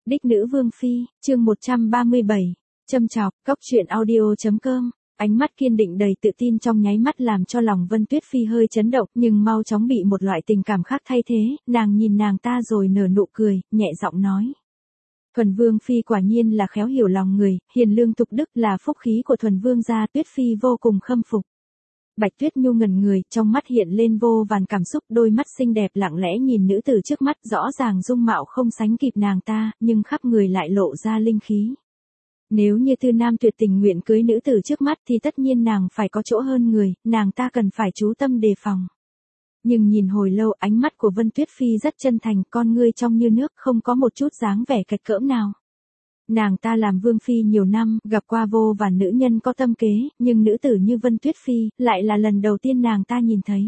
Đích nữ vương phi, chương 137. Châm chọc, cóc truyện audio.com. Ánh mắt kiên định đầy tự tin trong nháy mắt làm cho lòng Vân Tuyết Phi hơi chấn động, nhưng mau chóng bị một loại tình cảm khác thay thế, nàng nhìn nàng ta rồi nở nụ cười, nhẹ giọng nói. Thuần Vương Phi quả nhiên là khéo hiểu lòng người, hiền lương tục đức, là phúc khí của Thuần Vương gia. Tuyết Phi vô cùng khâm phục. Bạch Tuyết Nhu ngẩn người, trong mắt hiện lên vô vàn cảm xúc, đôi mắt xinh đẹp lặng lẽ nhìn nữ tử trước mắt, rõ ràng dung mạo không sánh kịp nàng ta, nhưng khắp người lại lộ ra linh khí. Nếu như Tư Nam Tuyệt tình nguyện cưới nữ tử trước mắt thì tất nhiên nàng phải có chỗ hơn người, nàng ta cần phải chú tâm đề phòng. Nhưng nhìn hồi lâu, ánh mắt của Vân Tuyết Phi rất chân thành, con ngươi trong như nước, không có một chút dáng vẻ kịch cỡm nào. Nàng ta làm vương phi nhiều năm, gặp qua vô vàn nữ nhân có tâm kế, nhưng nữ tử như Vân Tuyết Phi, lại là lần đầu tiên nàng ta nhìn thấy.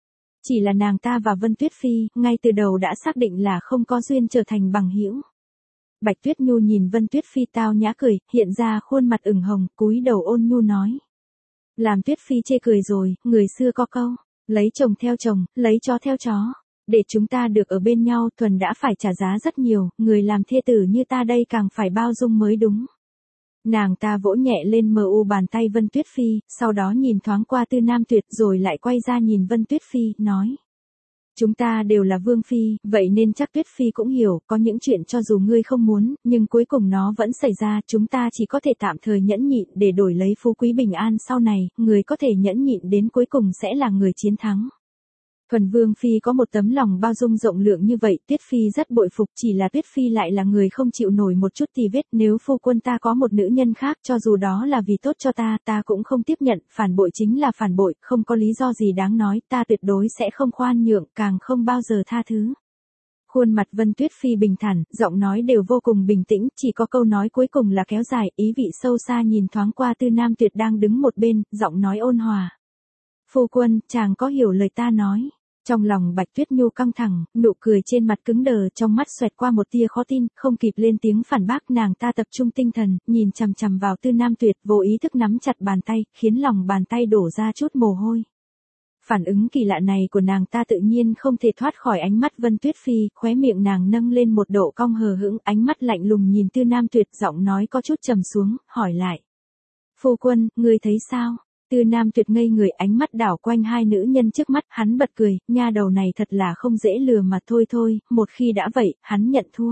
Chỉ là nàng ta và Vân Tuyết Phi, ngay từ đầu đã xác định là không có duyên trở thành bằng hữu. Bạch Tuyết Nhu nhìn Vân Tuyết Phi tao nhã cười, hiện ra khuôn mặt ửng hồng, cúi đầu ôn nhu nói. Làm Tuyết Phi chê cười rồi, người xưa có câu, lấy chồng theo chồng, lấy chó theo chó. Để chúng ta được ở bên nhau, Thuần đã phải trả giá rất nhiều, người làm thê tử như ta đây càng phải bao dung mới đúng. Nàng ta vỗ nhẹ lên bàn tay Vân Tuyết Phi, sau đó nhìn thoáng qua Tư Nam Tuyệt rồi lại quay ra nhìn Vân Tuyết Phi, nói. Chúng ta đều là vương phi, vậy nên chắc Tuyết Phi cũng hiểu, có những chuyện cho dù ngươi không muốn, nhưng cuối cùng nó vẫn xảy ra, chúng ta chỉ có thể tạm thời nhẫn nhịn để đổi lấy phú quý bình an sau này, người có thể nhẫn nhịn đến cuối cùng sẽ là người chiến thắng. Thuần Vương Phi có một tấm lòng bao dung rộng lượng như vậy, Tuyết Phi rất bội phục, chỉ là Tuyết Phi lại là người không chịu nổi một chút tì vết, nếu phu quân ta có một nữ nhân khác, cho dù đó là vì tốt cho ta, ta cũng không tiếp nhận, phản bội chính là phản bội, không có lý do gì đáng nói, ta tuyệt đối sẽ không khoan nhượng, càng không bao giờ tha thứ. Khuôn mặt Vân Tuyết Phi bình thản, giọng nói đều vô cùng bình tĩnh, chỉ có câu nói cuối cùng là kéo dài, ý vị sâu xa nhìn thoáng qua Tư Nam Tuyệt đang đứng một bên, giọng nói ôn hòa. Phu quân, chàng có hiểu lời ta nói. Trong lòng Bạch Tuyết Nhu căng thẳng, nụ cười trên mặt cứng đờ, trong mắt xoẹt qua một tia khó tin, không kịp lên tiếng phản bác, nàng ta tập trung tinh thần, nhìn chằm chằm vào Tư Nam Tuyệt, vô ý thức nắm chặt bàn tay, khiến lòng bàn tay đổ ra chút mồ hôi. Phản ứng kỳ lạ này của nàng ta tự nhiên không thể thoát khỏi ánh mắt Vân Tuyết Phi, khóe miệng nàng nâng lên một độ cong hờ hững, ánh mắt lạnh lùng nhìn Tư Nam Tuyệt, giọng nói có chút trầm xuống, hỏi lại. Phu quân, ngươi thấy sao? Tư Nam Tuyệt ngây người, ánh mắt đảo quanh hai nữ nhân trước mắt, hắn bật cười, nha đầu này thật là không dễ lừa mà thôi, một khi đã vậy, hắn nhận thua.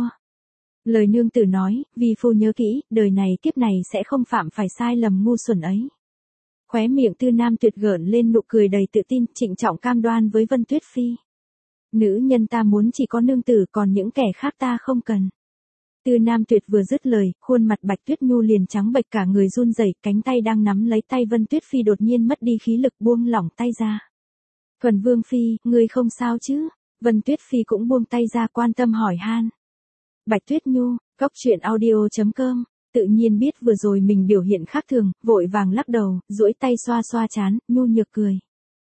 Lời nương tử nói, vì phu nhớ kỹ, đời này kiếp này sẽ không phạm phải sai lầm ngu xuẩn ấy. Khóe miệng Tư Nam Tuyệt gợn lên nụ cười đầy tự tin, trịnh trọng cam đoan với Vân Tuyết Phi. Nữ nhân ta muốn chỉ có nương tử, còn những kẻ khác ta không cần. Tư Nam Tuyệt vừa dứt lời, khuôn mặt Bạch Tuyết Nhu liền trắng bệch, cả người run rẩy, cánh tay đang nắm lấy tay Vân Tuyết Phi đột nhiên mất đi khí lực, buông lỏng tay ra. Thuần Vương Phi, ngươi không sao chứ? Vân Tuyết Phi cũng buông tay ra, quan tâm hỏi han. Bạch Tuyết Nhu, cóc truyện audio.com, tự nhiên biết vừa rồi mình biểu hiện khác thường, vội vàng lắc đầu, duỗi tay xoa xoa trán, nhu nhược cười.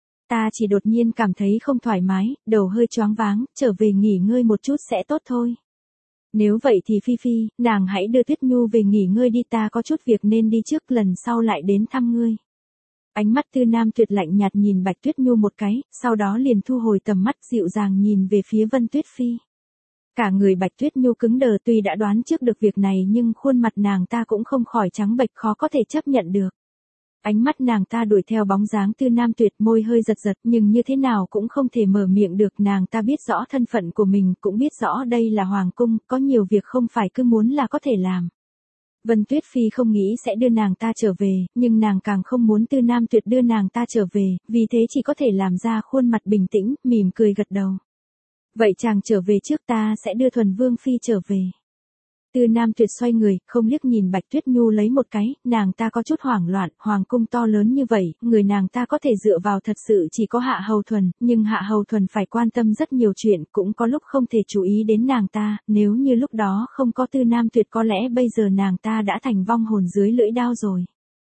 Ta chỉ đột nhiên cảm thấy không thoải mái, đầu hơi choáng váng, trở về nghỉ ngơi một chút sẽ tốt thôi. Nếu vậy thì Phi Phi, nàng hãy đưa Tuyết Nhu về nghỉ ngơi đi, ta có chút việc nên đi trước, lần sau lại đến thăm ngươi. Ánh mắt Tư Nam Tuyệt lạnh nhạt nhìn Bạch Tuyết Nhu một cái, sau đó liền thu hồi tầm mắt, dịu dàng nhìn về phía Vân Tuyết Phi. Cả người Bạch Tuyết Nhu cứng đờ, tuy đã đoán trước được việc này nhưng khuôn mặt nàng ta cũng không khỏi trắng bệch, khó có thể chấp nhận được. Ánh mắt nàng ta đuổi theo bóng dáng Tư Nam Tuyệt, môi hơi giật giật, nhưng như thế nào cũng không thể mở miệng được, nàng ta biết rõ thân phận của mình, cũng biết rõ đây là hoàng cung, có nhiều việc không phải cứ muốn là có thể làm. Vân Tuyết Phi không nghĩ sẽ đưa nàng ta trở về, nhưng nàng càng không muốn Tư Nam Tuyệt đưa nàng ta trở về, vì thế chỉ có thể làm ra khuôn mặt bình tĩnh, mỉm cười gật đầu. Vậy chàng trở về trước, ta sẽ đưa Thuần Vương Phi trở về. Tư Nam Tuyệt xoay người, không liếc nhìn Bạch Tuyết Nhu lấy một cái, nàng ta có chút hoảng loạn, hoàng cung to lớn như vậy, người nàng ta có thể dựa vào thật sự chỉ có Hạ Hầu Thuần, nhưng Hạ Hầu Thuần phải quan tâm rất nhiều chuyện, cũng có lúc không thể chú ý đến nàng ta, nếu như lúc đó không có Tư Nam Tuyệt có lẽ bây giờ nàng ta đã thành vong hồn dưới lưỡi đao rồi.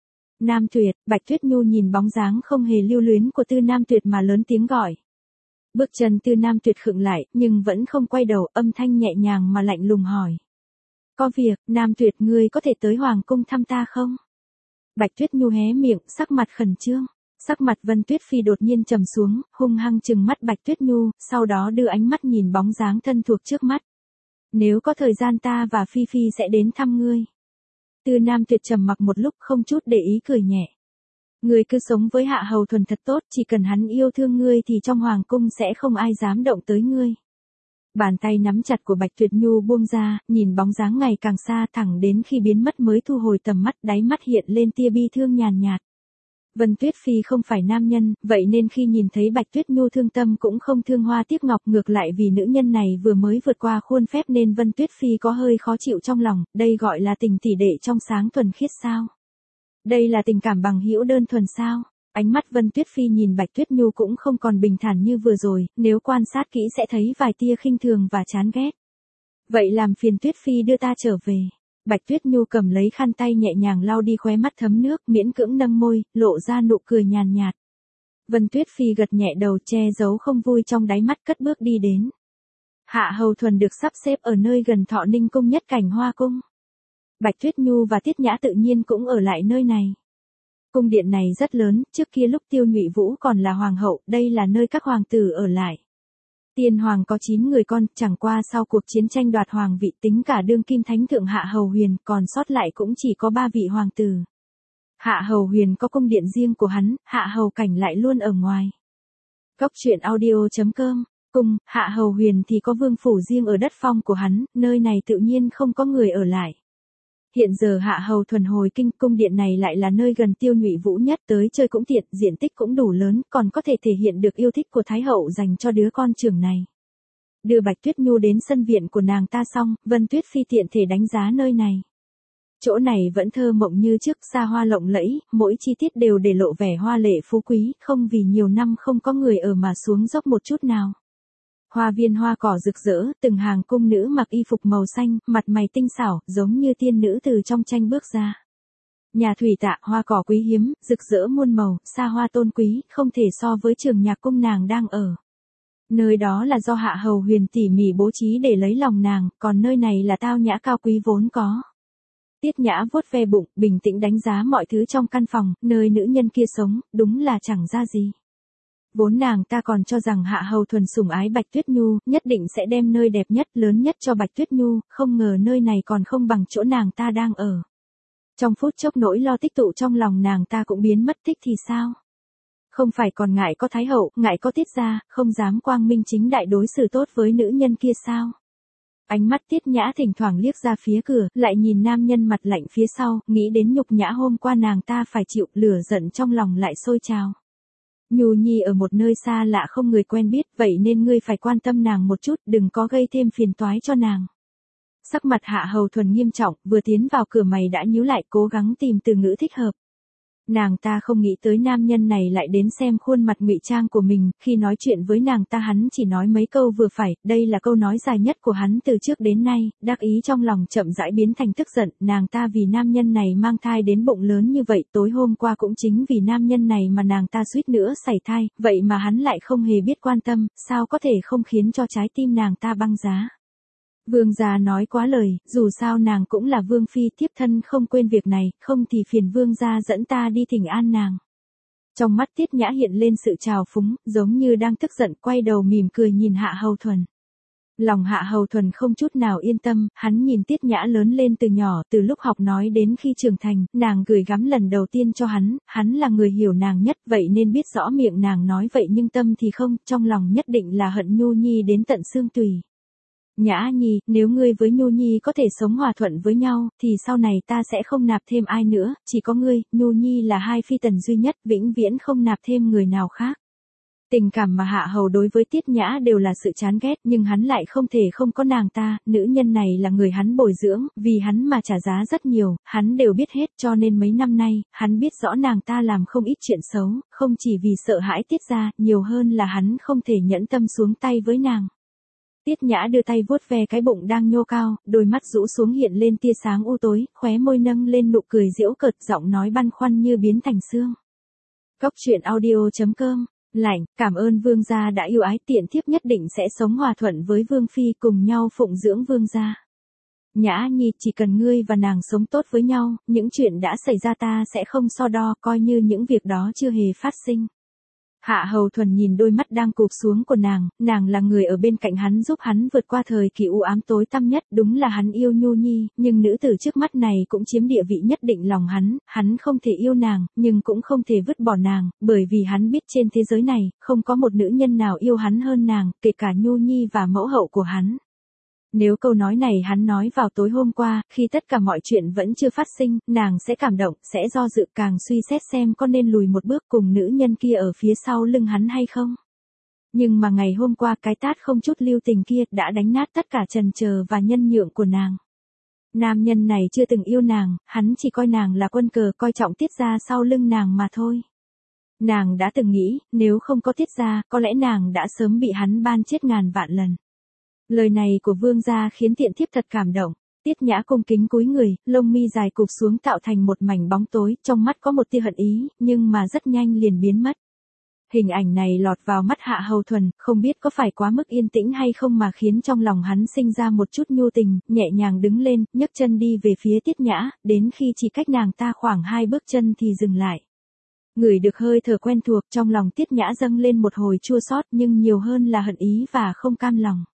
Nam Tuyệt, Bạch Tuyết Nhu nhìn bóng dáng không hề lưu luyến của Tư Nam Tuyệt mà lớn tiếng gọi. Bước chân Tư Nam Tuyệt khựng lại, nhưng vẫn không quay đầu, âm thanh nhẹ nhàng mà lạnh lùng hỏi. Có việc, Nam Tuyệt, ngươi có thể tới hoàng cung thăm ta không? Bạch Tuyết Nhu hé miệng, sắc mặt khẩn trương. Sắc mặt Vân Tuyết Phi đột nhiên trầm xuống, hung hăng trừng mắt Bạch Tuyết Nhu, sau đó đưa ánh mắt nhìn bóng dáng thân thuộc trước mắt. Nếu có thời gian ta và Phi Phi sẽ đến thăm ngươi. Tư Nam Tuyệt trầm mặc một lúc không chút để ý cười nhẹ. Ngươi cứ sống với Hạ Hầu Thuần thật tốt, chỉ cần hắn yêu thương ngươi thì trong hoàng cung sẽ không ai dám động tới ngươi. Bàn tay nắm chặt của Bạch Tuyết Nhu buông ra, nhìn bóng dáng ngày càng xa thẳng đến khi biến mất mới thu hồi tầm mắt, đáy mắt hiện lên tia bi thương nhàn nhạt. Vân Tuyết Phi không phải nam nhân, vậy nên khi nhìn thấy Bạch Tuyết Nhu thương tâm cũng không thương hoa tiếc ngọc, ngược lại vì nữ nhân này vừa mới vượt qua khuôn phép nên Vân Tuyết Phi có hơi khó chịu trong lòng, đây gọi là tình tỷ đệ trong sáng thuần khiết sao? Đây là tình cảm bằng hữu đơn thuần sao? Ánh mắt Vân Tuyết Phi nhìn Bạch Tuyết Nhu cũng không còn bình thản như vừa rồi, nếu quan sát kỹ sẽ thấy vài tia khinh thường và chán ghét. Vậy làm phiền Tuyết Phi đưa ta trở về. Bạch Tuyết Nhu cầm lấy khăn tay nhẹ nhàng lau đi khóe mắt thấm nước, miễn cưỡng nâng môi, lộ ra nụ cười nhàn nhạt. Vân Tuyết Phi gật nhẹ đầu, che giấu không vui trong đáy mắt, cất bước đi đến. Hạ Hầu Thuần được sắp xếp ở nơi gần Thọ Ninh cung nhất cảnh Hoa cung. Bạch Tuyết Nhu và Tiết Nhã tự nhiên cũng ở lại nơi này. Cung điện này rất lớn, trước kia lúc Tiêu Nhụy Vũ còn là hoàng hậu, đây là nơi các hoàng tử ở lại. Tiên hoàng có 9 người con, chẳng qua sau cuộc chiến tranh đoạt hoàng vị tính cả đương kim thánh thượng Hạ Hầu Huyền, còn sót lại cũng chỉ có 3 vị hoàng tử. Hạ Hầu Huyền có cung điện riêng của hắn, Hạ Hầu Cảnh lại luôn ở ngoài. Cốc truyện audio.com, cùng, Hạ Hầu Huyền thì có vương phủ riêng ở đất phong của hắn, nơi này tự nhiên không có người ở lại. Hiện giờ Hạ Hầu Thuần hồi kinh, cung điện này lại là nơi gần Tiêu Nhụy Vũ nhất, tới chơi cũng tiện, diện tích cũng đủ lớn, còn có thể thể hiện được yêu thích của Thái hậu dành cho đứa con trưởng này. Đưa Bạch Tuyết Nhu đến sân viện của nàng ta xong, Vân Tuyết Phi tiện thể đánh giá nơi này. Chỗ này vẫn thơ mộng như trước, xa hoa lộng lẫy, mỗi chi tiết đều để lộ vẻ hoa lệ phú quý, không vì nhiều năm không có người ở mà xuống dốc một chút nào. Hoa viên hoa cỏ rực rỡ, từng hàng cung nữ mặc y phục màu xanh, mặt mày tinh xảo, giống như tiên nữ từ trong tranh bước ra. Nhà thủy tạ, hoa cỏ quý hiếm, rực rỡ muôn màu, xa hoa tôn quý, không thể so với trường nhạc cung nàng đang ở. Nơi đó là do Hạ Hầu Huyền tỉ mỉ bố trí để lấy lòng nàng, còn nơi này là tao nhã cao quý vốn có. Tiết Nhã vuốt ve bụng, bình tĩnh đánh giá mọi thứ trong căn phòng, nơi nữ nhân kia sống, đúng là chẳng ra gì. Vốn nàng ta còn cho rằng Hạ Hầu Thuần sủng ái Bạch Tuyết Nhu, nhất định sẽ đem nơi đẹp nhất, lớn nhất cho Bạch Tuyết Nhu, không ngờ nơi này còn không bằng chỗ nàng ta đang ở. Trong phút chốc nỗi lo tích tụ trong lòng nàng ta cũng biến mất, thích thì sao? Không phải còn ngại có Thái hậu, ngại có Tiết gia, không dám quang minh chính đại đối xử tốt với nữ nhân kia sao? Ánh mắt Tiết Nhã thỉnh thoảng liếc ra phía cửa, lại nhìn nam nhân mặt lạnh phía sau, nghĩ đến nhục nhã hôm qua nàng ta phải chịu, lửa giận trong lòng lại sôi trào. Nhu Nhi ở một nơi xa lạ không người quen biết, vậy nên ngươi phải quan tâm nàng một chút, đừng có gây thêm phiền toái cho nàng. Sắc mặt Hạ Hầu Thuần nghiêm trọng, vừa tiến vào cửa mày đã nhíu lại, cố gắng tìm từ ngữ thích hợp. Nàng ta không nghĩ tới nam nhân này lại đến xem khuôn mặt ngụy trang của mình, khi nói chuyện với nàng ta hắn chỉ nói mấy câu vừa phải, đây là câu nói dài nhất của hắn từ trước đến nay, đắc ý trong lòng chậm rãi biến thành tức giận, nàng ta vì nam nhân này mang thai đến bụng lớn như vậy, tối hôm qua cũng chính vì nam nhân này mà nàng ta suýt nữa sảy thai, vậy mà hắn lại không hề biết quan tâm, sao có thể không khiến cho trái tim nàng ta băng giá. Vương gia nói quá lời, dù sao nàng cũng là vương phi, thiếp thân không quên việc này, không thì phiền vương gia dẫn ta đi thỉnh an nàng. Trong mắt Tiết Nhã hiện lên sự trào phúng, giống như đang tức giận, quay đầu mỉm cười nhìn Hạ Hầu Thuần. Lòng Hạ Hầu Thuần không chút nào yên tâm, hắn nhìn Tiết Nhã lớn lên từ nhỏ, từ lúc học nói đến khi trưởng thành, nàng gửi gắm lần đầu tiên cho hắn là người hiểu nàng nhất, vậy nên biết rõ miệng nàng nói vậy nhưng tâm thì không, trong lòng nhất định là hận Nhu Nhi đến tận xương tùy. Nhã Nhi, nếu ngươi với Nhu Nhi có thể sống hòa thuận với nhau, thì sau này ta sẽ không nạp thêm ai nữa, chỉ có ngươi, Nhu Nhi là hai phi tần duy nhất, vĩnh viễn không nạp thêm người nào khác. Tình cảm mà Hạ Hầu đối với Tiết Nhã đều là sự chán ghét, nhưng hắn lại không thể không có nàng ta, nữ nhân này là người hắn bồi dưỡng, vì hắn mà trả giá rất nhiều, hắn đều biết hết, cho nên mấy năm nay, hắn biết rõ nàng ta làm không ít chuyện xấu, không chỉ vì sợ hãi Tiết gia, nhiều hơn là hắn không thể nhẫn tâm xuống tay với nàng. Tiết Nhã đưa tay vuốt ve cái bụng đang nhô cao, đôi mắt rũ xuống hiện lên tia sáng u tối, khóe môi nâng lên nụ cười giễu cợt, giọng nói băn khoăn như biến thành sương. Cốc truyện audio.com, lạnh, cảm ơn vương gia đã yêu ái, tiện thiếp nhất định sẽ sống hòa thuận với vương phi, cùng nhau phụng dưỡng vương gia. Nhã Nhi, chỉ cần ngươi và nàng sống tốt với nhau, những chuyện đã xảy ra ta sẽ không so đo, coi như những việc đó chưa hề phát sinh. Hạ Hầu Thuần nhìn đôi mắt đang cụp xuống của nàng là người ở bên cạnh hắn giúp hắn vượt qua thời kỳ u ám tối tăm nhất, đúng là hắn yêu Nhu Nhi, nhưng nữ tử trước mắt này cũng chiếm địa vị nhất định lòng hắn không thể yêu nàng, nhưng cũng không thể vứt bỏ nàng, bởi vì hắn biết trên thế giới này, không có một nữ nhân nào yêu hắn hơn nàng, kể cả Nhu Nhi và mẫu hậu của hắn. Nếu câu nói này hắn nói vào tối hôm qua, khi tất cả mọi chuyện vẫn chưa phát sinh, nàng sẽ cảm động, sẽ do dự càng suy xét xem có nên lùi một bước cùng nữ nhân kia ở phía sau lưng hắn hay không. Nhưng mà ngày hôm qua cái tát không chút lưu tình kia đã đánh nát tất cả trần chờ và nhân nhượng của nàng. Nam nhân này chưa từng yêu nàng, hắn chỉ coi nàng là quân cờ, coi trọng Tiết gia sau lưng nàng mà thôi. Nàng đã từng nghĩ, nếu không có Tiết gia, có lẽ nàng đã sớm bị hắn ban chết ngàn vạn lần. Lời này của vương gia khiến Tiện Thiếp thật cảm động. Tiết Nhã cung kính cúi người, lông mi dài cụp xuống tạo thành một mảnh bóng tối, trong mắt có một tia hận ý, nhưng mà rất nhanh liền biến mất. Hình ảnh này lọt vào mắt Hạ Hầu Thuần, không biết có phải quá mức yên tĩnh hay không mà khiến trong lòng hắn sinh ra một chút nhu tình, nhẹ nhàng đứng lên, nhấc chân đi về phía Tiết Nhã, đến khi chỉ cách nàng ta khoảng 2 bước chân thì dừng lại. Ngửi được hơi thở quen thuộc, trong lòng Tiết Nhã dâng lên một hồi chua xót, nhưng nhiều hơn là hận ý và không cam lòng.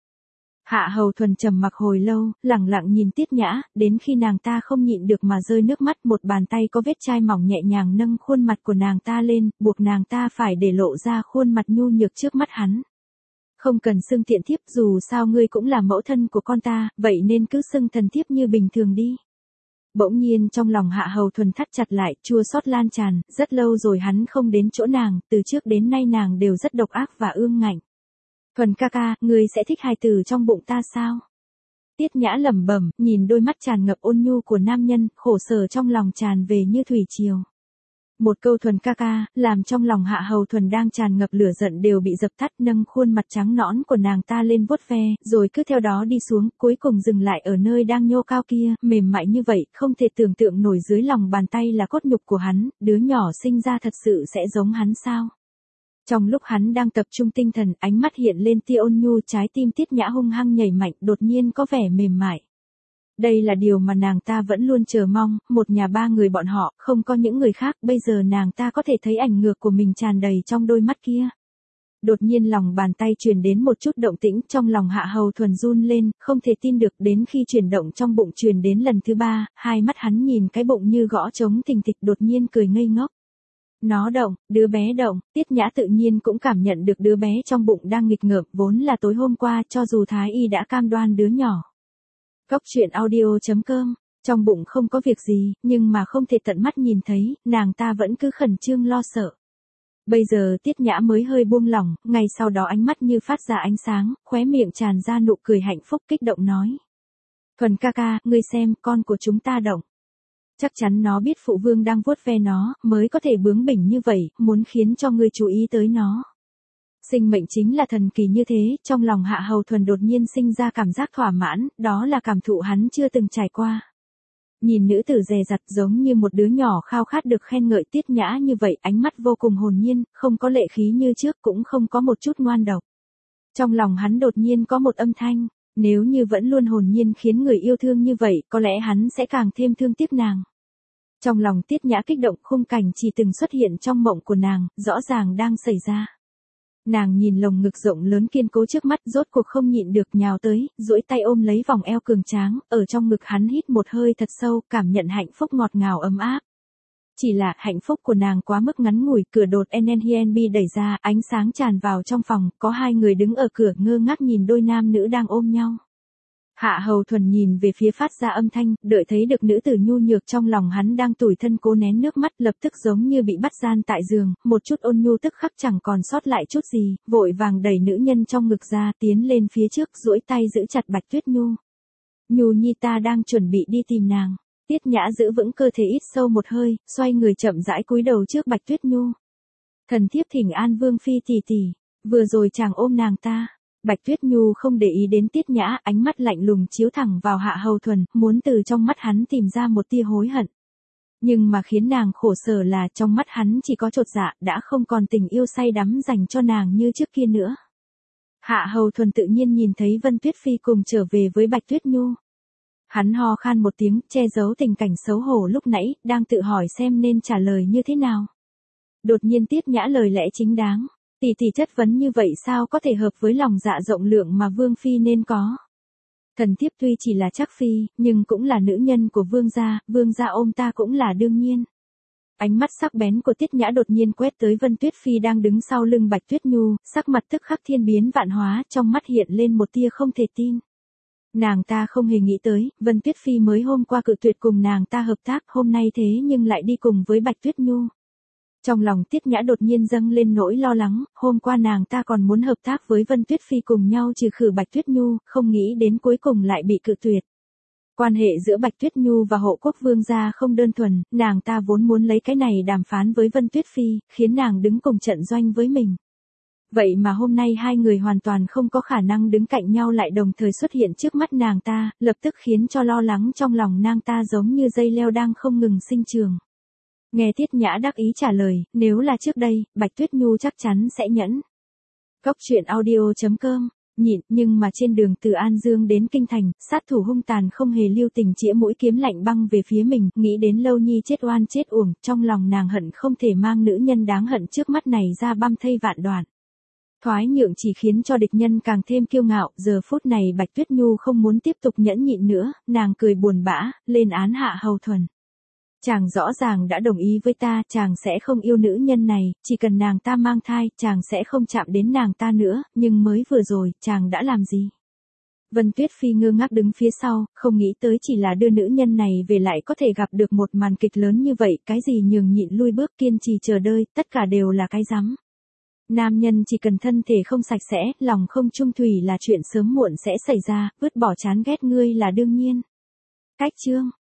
Hạ Hầu Thuần trầm mặc hồi lâu, lẳng lặng nhìn Tiết Nhã, đến khi nàng ta không nhịn được mà rơi nước mắt, một bàn tay có vết chai mỏng nhẹ nhàng nâng khuôn mặt của nàng ta lên, buộc nàng ta phải để lộ ra khuôn mặt nhu nhược trước mắt hắn. Không cần xưng Tiện Thiếp, dù sao ngươi cũng là mẫu thân của con ta, vậy nên cứ xưng Thần Thiếp như bình thường đi. Bỗng nhiên trong lòng Hạ Hầu Thuần thắt chặt lại, chua xót lan tràn, rất lâu rồi hắn không đến chỗ nàng, từ trước đến nay nàng đều rất độc ác và ương ngạnh. Thuần ca ca, ngươi sẽ thích hài tử trong bụng ta sao? Tiết Nhã lẩm bẩm, nhìn đôi mắt tràn ngập ôn nhu của nam nhân, khổ sở trong lòng tràn về như thủy triều. Một câu Thuần ca ca, làm trong lòng Hạ Hầu Thuần đang tràn ngập lửa giận đều bị dập tắt, nâng khuôn mặt trắng nõn của nàng ta lên vuốt ve, rồi cứ theo đó đi xuống, cuối cùng dừng lại ở nơi đang nhô cao kia, mềm mại như vậy, không thể tưởng tượng nổi dưới lòng bàn tay là cốt nhục của hắn, đứa nhỏ sinh ra thật sự sẽ giống hắn sao? Trong lúc hắn đang tập trung tinh thần, ánh mắt hiện lên tia ôn nhu, trái tim Tiết Nhã hung hăng nhảy mạnh, đột nhiên có vẻ mềm mại. Đây là điều mà nàng ta vẫn luôn chờ mong, một nhà ba người bọn họ, không có những người khác, bây giờ nàng ta có thể thấy ảnh ngược của mình tràn đầy trong đôi mắt kia. Đột nhiên lòng bàn tay truyền đến một chút động tĩnh, trong lòng Hạ Hầu Thuần run lên, không thể tin được, đến khi chuyển động trong bụng truyền đến lần thứ 3, hai mắt hắn nhìn cái bụng như gõ trống thình thịch, đột nhiên cười ngây ngốc. Nó động, đứa bé động, Tiết Nhã tự nhiên cũng cảm nhận được đứa bé trong bụng đang nghịch ngợm, vốn là tối hôm qua cho dù Thái Y đã cam đoan đứa nhỏ. Cốc truyện audio.com, trong bụng không có việc gì, nhưng mà không thể tận mắt nhìn thấy, nàng ta vẫn cứ khẩn trương lo sợ. Bây giờ Tiết Nhã mới hơi buông lỏng, ngay sau đó ánh mắt như phát ra ánh sáng, khóe miệng tràn ra nụ cười hạnh phúc kích động nói. Thuần ca ca, ngươi xem, con của chúng ta động. Chắc chắn nó biết phụ vương đang vuốt ve nó, mới có thể bướng bỉnh như vậy, muốn khiến cho ngươi chú ý tới nó. Sinh mệnh chính là thần kỳ như thế, trong lòng Hạ Hầu Thuần đột nhiên sinh ra cảm giác thỏa mãn, đó là cảm thụ hắn chưa từng trải qua. Nhìn nữ tử dè dặt giống như một đứa nhỏ khao khát được khen ngợi, Tiết Nhã như vậy, ánh mắt vô cùng hồn nhiên, không có lệ khí như trước, cũng không có một chút ngoan độc. Trong lòng hắn đột nhiên có một âm thanh, nếu như vẫn luôn hồn nhiên khiến người yêu thương như vậy, có lẽ hắn sẽ càng thêm thương tiếc nàng. Trong lòng Tiết Nhã kích động, khung cảnh chỉ từng xuất hiện trong mộng của nàng, rõ ràng đang xảy ra. Nàng nhìn lồng ngực rộng lớn kiên cố trước mắt, rốt cuộc không nhịn được nhào tới, duỗi tay ôm lấy vòng eo cường tráng, ở trong ngực hắn hít một hơi thật sâu, cảm nhận hạnh phúc ngọt ngào ấm áp. Chỉ là hạnh phúc của nàng quá mức ngắn ngủi, cửa đột NNHNB đẩy ra, ánh sáng tràn vào trong phòng, có hai người đứng ở cửa ngơ ngác nhìn đôi nam nữ đang ôm nhau. Hạ Hầu Thuần nhìn về phía phát ra âm thanh, đợi thấy được nữ tử nhu nhược trong lòng hắn đang tủi thân cố nén nước mắt, lập tức giống như bị bắt gian tại giường, một chút ôn nhu tức khắc chẳng còn sót lại chút gì, vội vàng đẩy nữ nhân trong ngực ra, tiến lên phía trước, duỗi tay giữ chặt Bạch Tuyết Nhu. Nhu nhi, ta đang chuẩn bị đi tìm nàng. Tiết Nhã giữ vững cơ thể, ít sâu một hơi, xoay người chậm rãi cúi đầu trước Bạch Tuyết Nhu. Thần thiếp thỉnh an vương phi tỷ tỷ, vừa rồi chàng ôm nàng ta. Bạch Tuyết Nhu không để ý đến Tiết Nhã, ánh mắt lạnh lùng chiếu thẳng vào Hạ Hầu Thuần, muốn từ trong mắt hắn tìm ra một tia hối hận. Nhưng mà khiến nàng khổ sở là trong mắt hắn chỉ có chột dạ, đã không còn tình yêu say đắm dành cho nàng như trước kia nữa. Hạ Hầu Thuần tự nhiên nhìn thấy Vân Tuyết Phi cùng trở về với Bạch Tuyết Nhu. Hắn ho khan một tiếng, che giấu tình cảnh xấu hổ lúc nãy, đang tự hỏi xem nên trả lời như thế nào. Đột nhiên Tiết Nhã lời lẽ chính đáng. Tỷ tỷ chất vấn như vậy sao có thể hợp với lòng dạ rộng lượng mà Vương Phi nên có. Thần thiếp tuy chỉ là trác phi, nhưng cũng là nữ nhân của Vương gia ôm ta cũng là đương nhiên. Ánh mắt sắc bén của Tiết Nhã đột nhiên quét tới Vân Tuyết Phi đang đứng sau lưng Bạch Tuyết Nhu, sắc mặt tức khắc thiên biến vạn hóa, trong mắt hiện lên một tia không thể tin. Nàng ta không hề nghĩ tới, Vân Tuyết Phi mới hôm qua cự tuyệt cùng nàng ta hợp tác, hôm nay thế nhưng lại đi cùng với Bạch Tuyết Nhu. Trong lòng Tiết Nhã đột nhiên dâng lên nỗi lo lắng, hôm qua nàng ta còn muốn hợp tác với Vân Tuyết Phi cùng nhau trừ khử Bạch Tuyết Nhu, không nghĩ đến cuối cùng lại bị cự tuyệt. Quan hệ giữa Bạch Tuyết Nhu và Hộ Quốc Vương gia không đơn thuần, nàng ta vốn muốn lấy cái này đàm phán với Vân Tuyết Phi, khiến nàng đứng cùng trận doanh với mình. Vậy mà hôm nay hai người hoàn toàn không có khả năng đứng cạnh nhau lại đồng thời xuất hiện trước mắt nàng ta, lập tức khiến cho lo lắng trong lòng nàng ta giống như dây leo đang không ngừng sinh trường. Nghe Tiết Nhã đắc ý trả lời, nếu là trước đây, Bạch Tuyết Nhu chắc chắn sẽ nhẫn. Cốc truyện audio.com Nhịn, nhưng mà trên đường từ An Dương đến Kinh Thành, sát thủ hung tàn không hề lưu tình chĩa mũi kiếm lạnh băng về phía mình, nghĩ đến Lâu Nhi chết oan chết uổng, trong lòng nàng hận không thể mang nữ nhân đáng hận trước mắt này ra băm thây vạn đoạn. Thoái nhượng chỉ khiến cho địch nhân càng thêm kiêu ngạo, giờ phút này Bạch Tuyết Nhu không muốn tiếp tục nhẫn nhịn nữa, nàng cười buồn bã, lên án Hạ Hầu Thuần. Chàng rõ ràng đã đồng ý với ta, chàng sẽ không yêu nữ nhân này, chỉ cần nàng ta mang thai, chàng sẽ không chạm đến nàng ta nữa, nhưng mới vừa rồi, chàng đã làm gì? Vân Tuyết Phi ngơ ngác đứng phía sau, không nghĩ tới chỉ là đưa nữ nhân này về lại có thể gặp được một màn kịch lớn như vậy, cái gì nhường nhịn lui bước kiên trì chờ đợi, tất cả đều là cái rắm. Nam nhân chỉ cần thân thể không sạch sẽ, lòng không chung thủy là chuyện sớm muộn sẽ xảy ra, vứt bỏ chán ghét ngươi là đương nhiên. Cách chương